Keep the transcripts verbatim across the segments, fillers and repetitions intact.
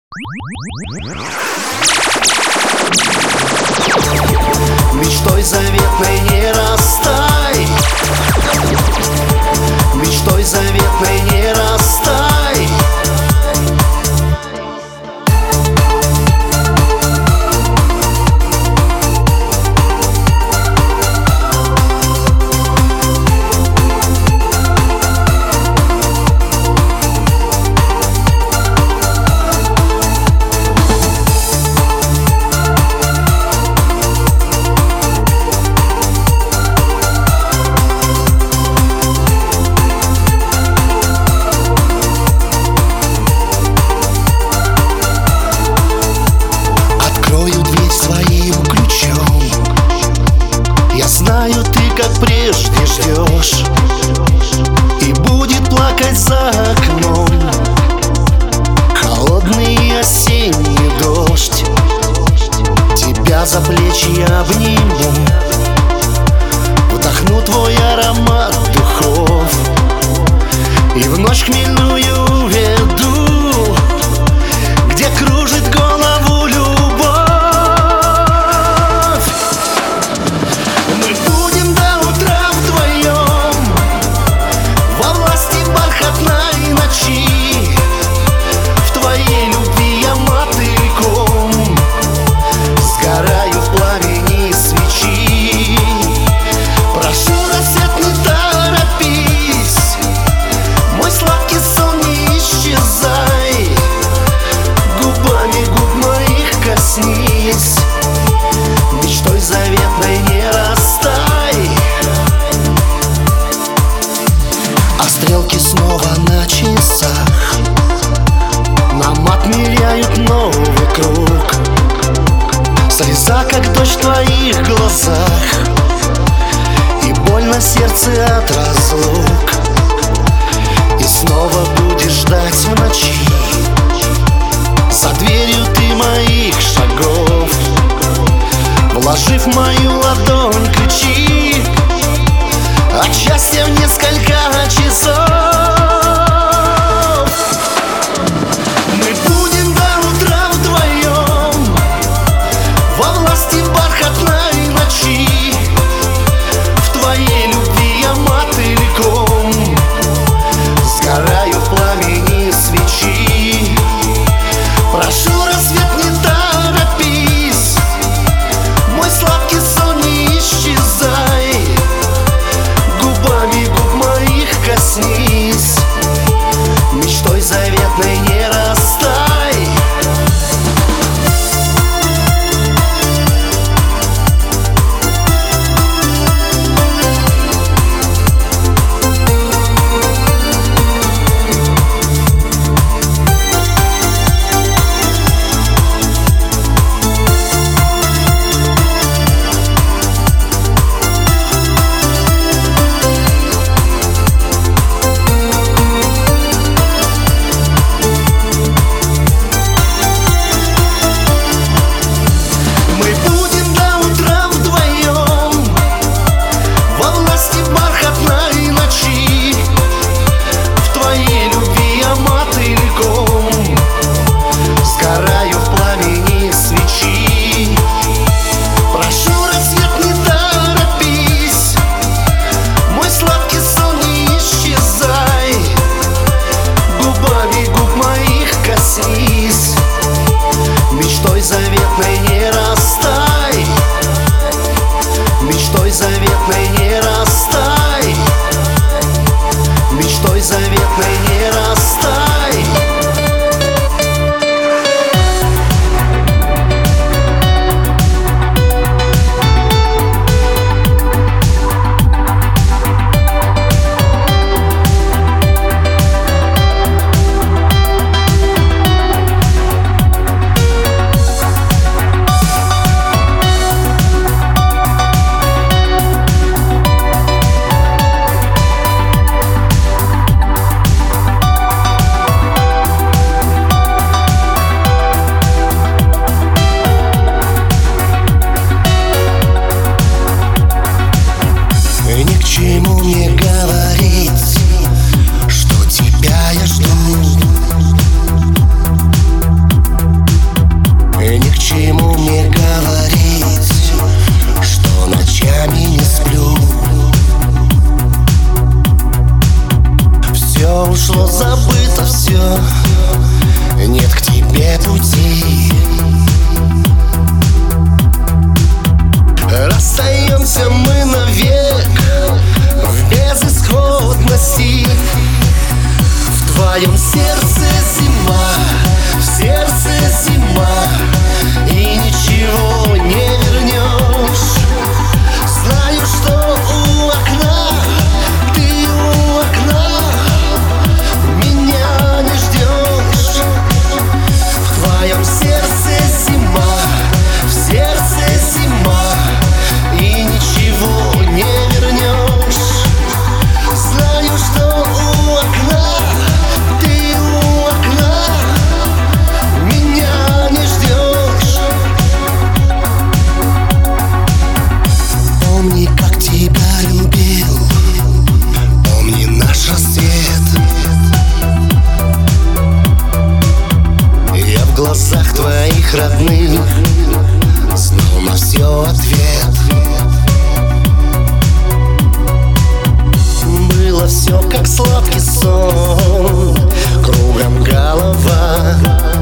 Мечтой заветной не расстай, мечтой заветной не расстай. Знаю, ты как прежде ждешь, и будет плакать за окном холодный осенний дождь. Тебя за плечи я обниму, вдохну твой аромат духов и в ночь хмельную веду, где кружит голову любовь. Мечтой заветной не расстай. А стрелки снова на часах нам отмеряют новый круг. Слеза, как дождь в твоих глазах, и больно сердце от разлук. И снова будешь ждать в ночи за дверью ты моих шагов, вложив в мою ладонь ключи от счастья в несколько часов. Мы будем до утра вдвоем во власти бархатной ночи. В твоей любви я мотыльком сгораю в пламени свечи. Прошу, рассвет, не торопись, мой сладкий сон, не исчезай, губами губ моих коснись. глазах твоих родных знал на все ответ. Было все как сладкий сон, кругом голова.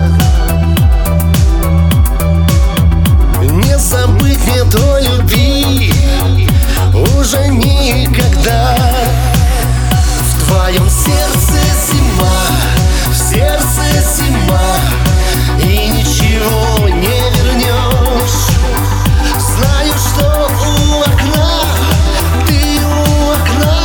Не забыть мне той любви уже никогда. В твоем сердце зима, в сердце зима, и ничего не вернешь. Знаю, что у окна, ты у окна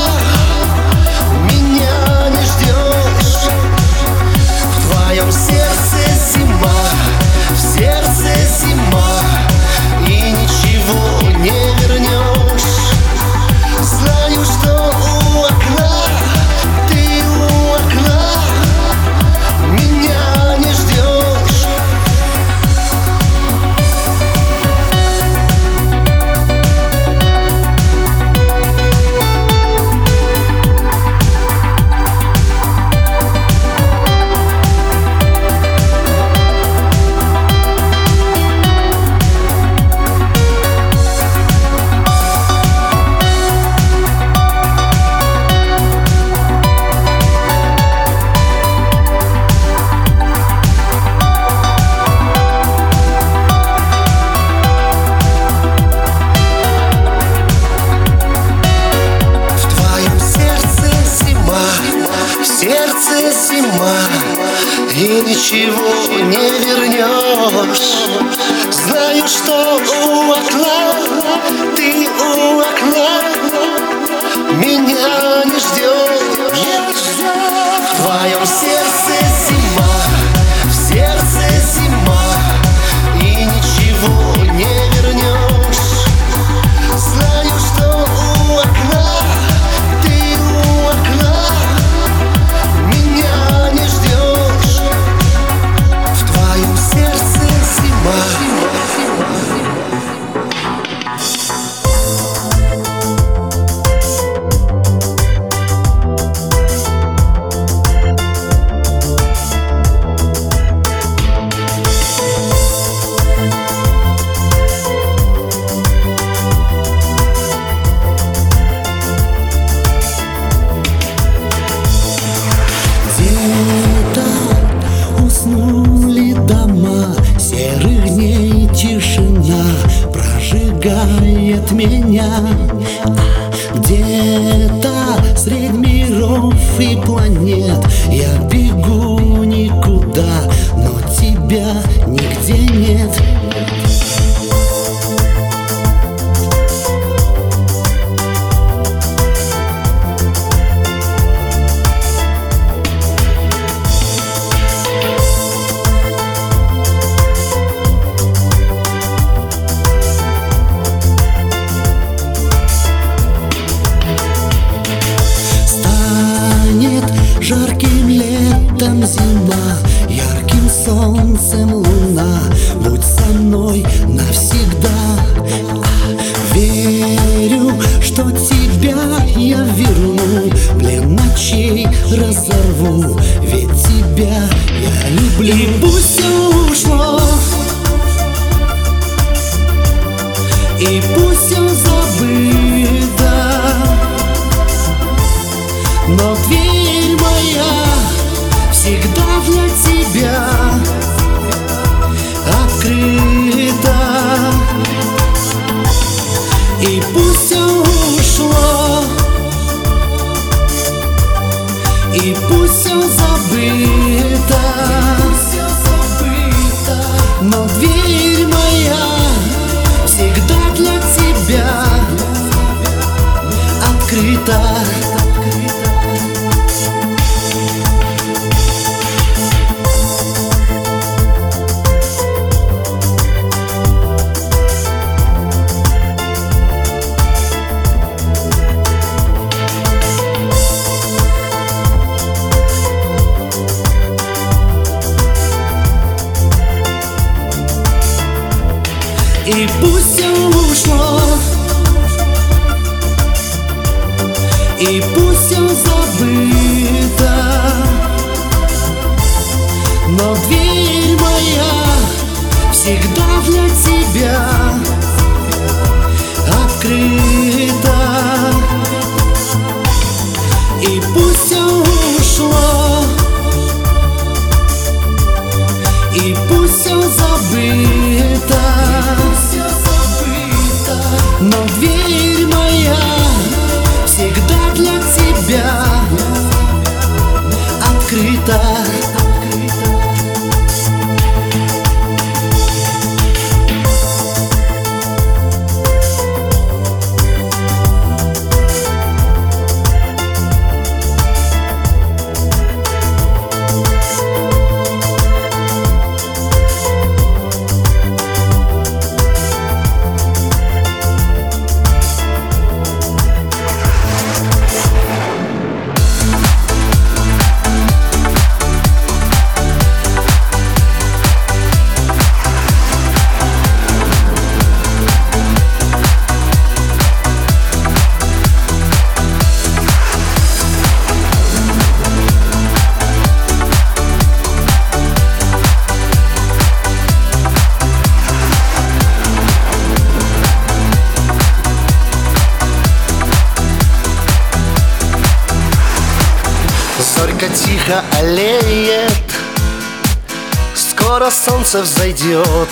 меня не ждешь. В твоем сердце зима, в сердце зима, и ничего не вернешь. Знаю, что у окна, ты у окна меня не ждешь. Сердце зима, и ничего не вернешь. Знаю, что у окна, ты у окна меня не ждешь. В твоем сердце зима, в сердце зима, и ничего не вернешь. Знаю, что у окна, ты у окна меня не ждешь. В твоем сердце зима. Уснули дома, серых дней тишина прожигает меня. Где-то средь миров и планет я бегу никуда, но тебя нигде нет. Жарким летом зима, ярким солнцем луна. Будь со мной навсегда. Верю, что тебя я верну, плен ночей разорву, ведь тебя я люблю. И пусть все ушло, и пусть все забыто, но дверь моя всегда для тебя открыта. И пусть все ушло, и пусть все забыто, но дверь моя всегда для тебя открыта. И пусть все ушло, и пусть все забыто, но дверь моя моя всегда для тебя открыта. И пусть все ушло, и пусть все забыто, но дверь моя всегда для тебя открыта. Зорька тихо аллеет, скоро солнце взойдет.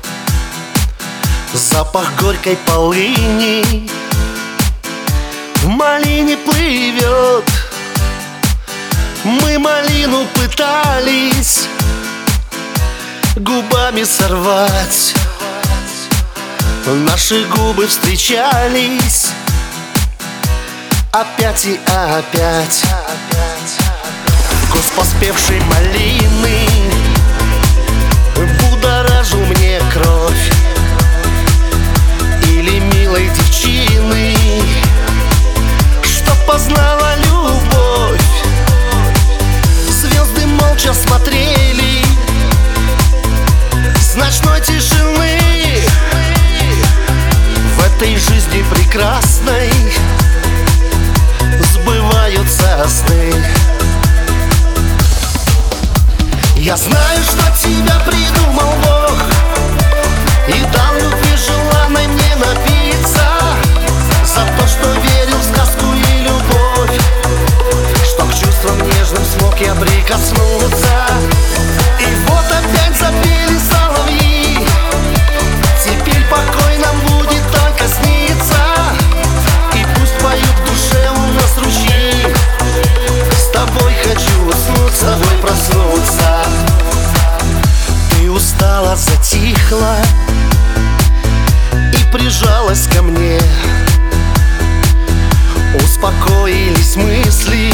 Запах горькой полыни в малине плывет. Мы малину пытались губами сорвать, наши губы встречались опять и опять. Вкус поспевшей малины будоражил мне кровь. Или милой девчины, что познала любовь. Звезды молча смотрели с ночной тишины. В этой жизни прекрасной сбываются сны. Я знаю, что тебя придумал Бог и дал любви желанной мне напиться. За то, что верил в сказку и любовь, что к чувствам нежным смог я прикоснуться. И вот опять запели соловьи, теперь покой нам будет только сниться. И пусть поют в душе у нас ручьи, с тобой хочу уснуть, с тобой проснуться. Ты устала, затихла и прижалась ко мне. Успокоились мысли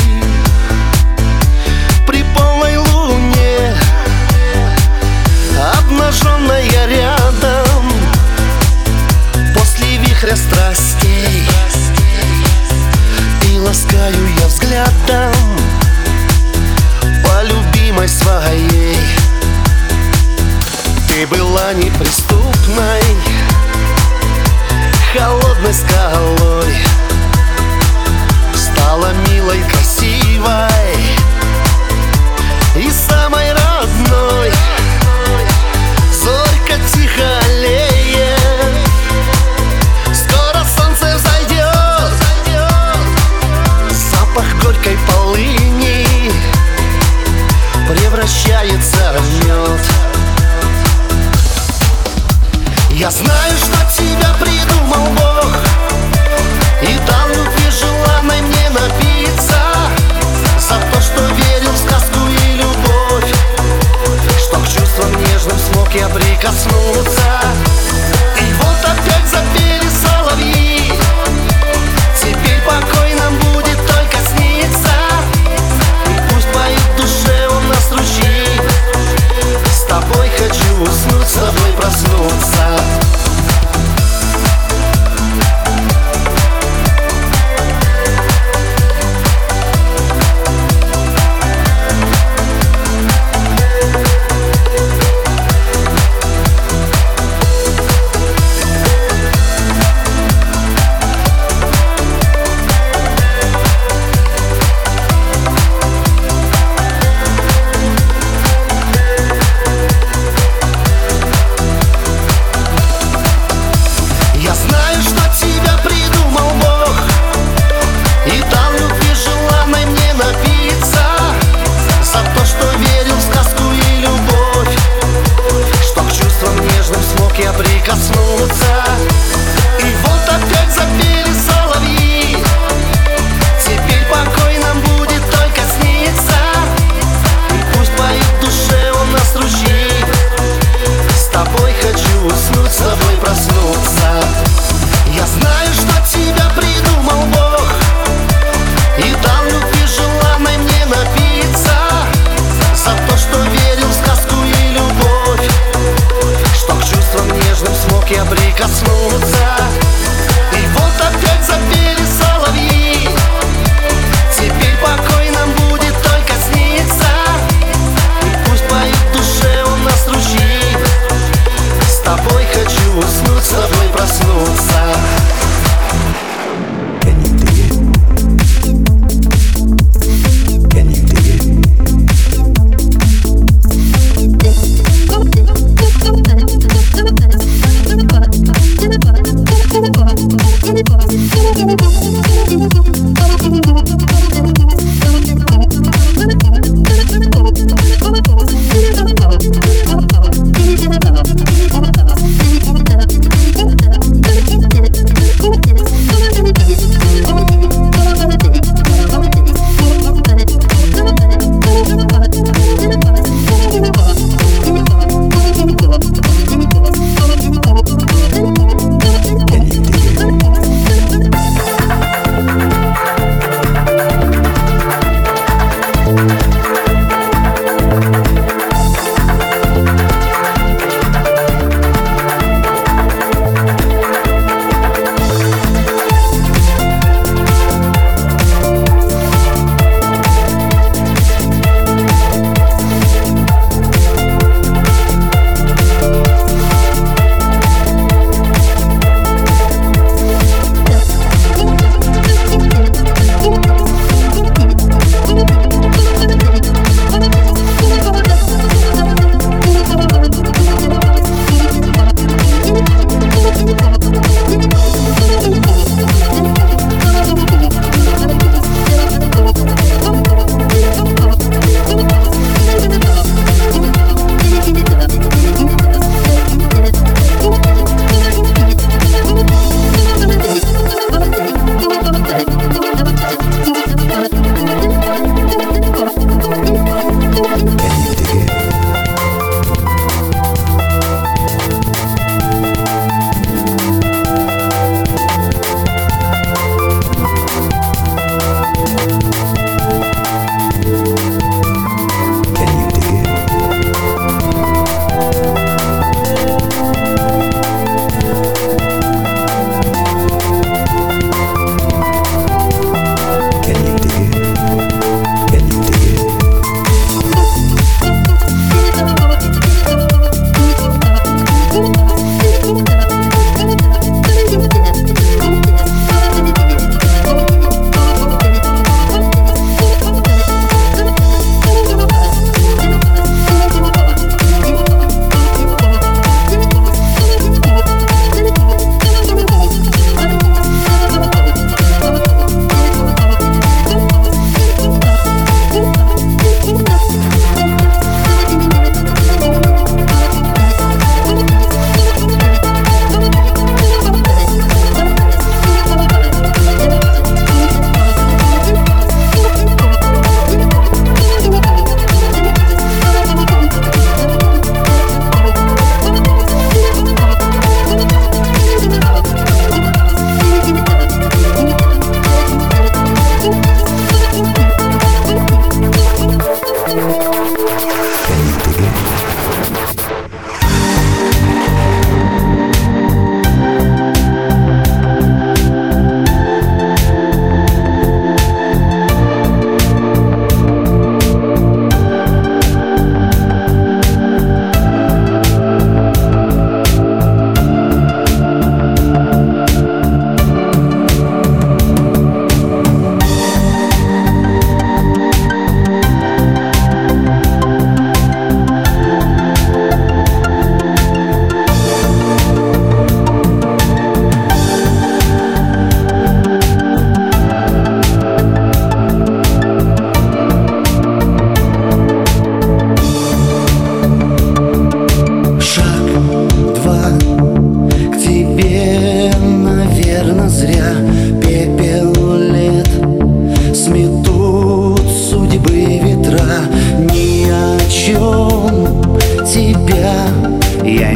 при полной луне. Обнаженная рядом после вихря страстей, и ласкаю я взглядом по любимой своей. Ты была неприступной, холодной скалой, стала милой, красивой и самой родной. Зорька тихо аллеет, скоро солнце взойдет. Запах горькой полыни превращается в мед. Я знаю, что тебя придумал Бог и дал любви желанной мне напиться. За то, что верил в сказку и любовь, что к чувствам нежным смог я прикоснуться. И вот опять запели соловьи, теперь покой нам будет только сниться. И пусть поют в душе у нас ручьи, с тобой хочу уснуть, с тобой проснуться.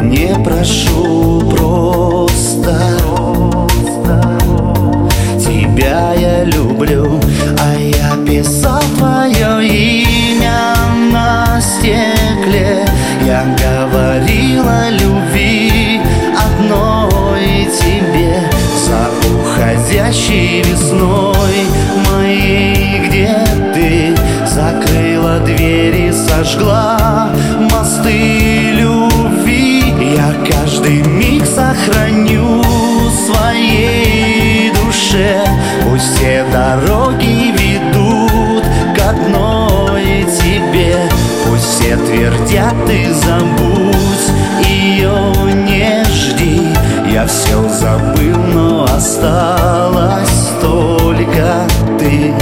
не прошу просто. Тебя я люблю, а я писал твое имя на стекле. Я говорил о любви одной тебе за уходящей весной моей. Где ты? Закрыла двери, сожгла мосты любви. Я каждый миг сохраню в своей душе. Пусть все дороги ведут к одной тебе. Пусть все твердят, ты забудь, ее не жди. Я все забыл, но осталась только ты.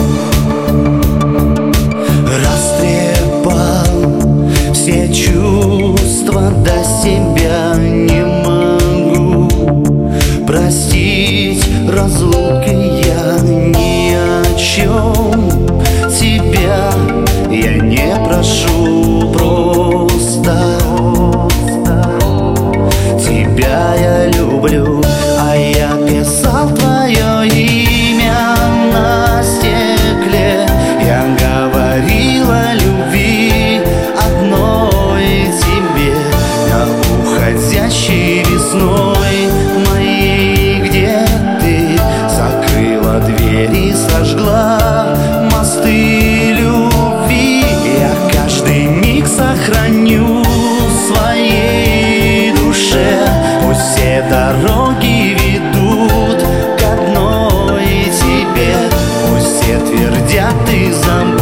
Растрепал все чувства, до себя не могу простить разлуки я ни о чем. Тебя я не прошу просто. Тебя я люблю, а я писал твое имя на стекле. Я говорил о любви одной тебе на уходящей весной моей. Где ты? Закрыла двери, сожгла мосты любви. Я каждый миг сохраню в своей душе. Пусть все дороги ведут к одной тебе. Пусть все твердят, ты забудь,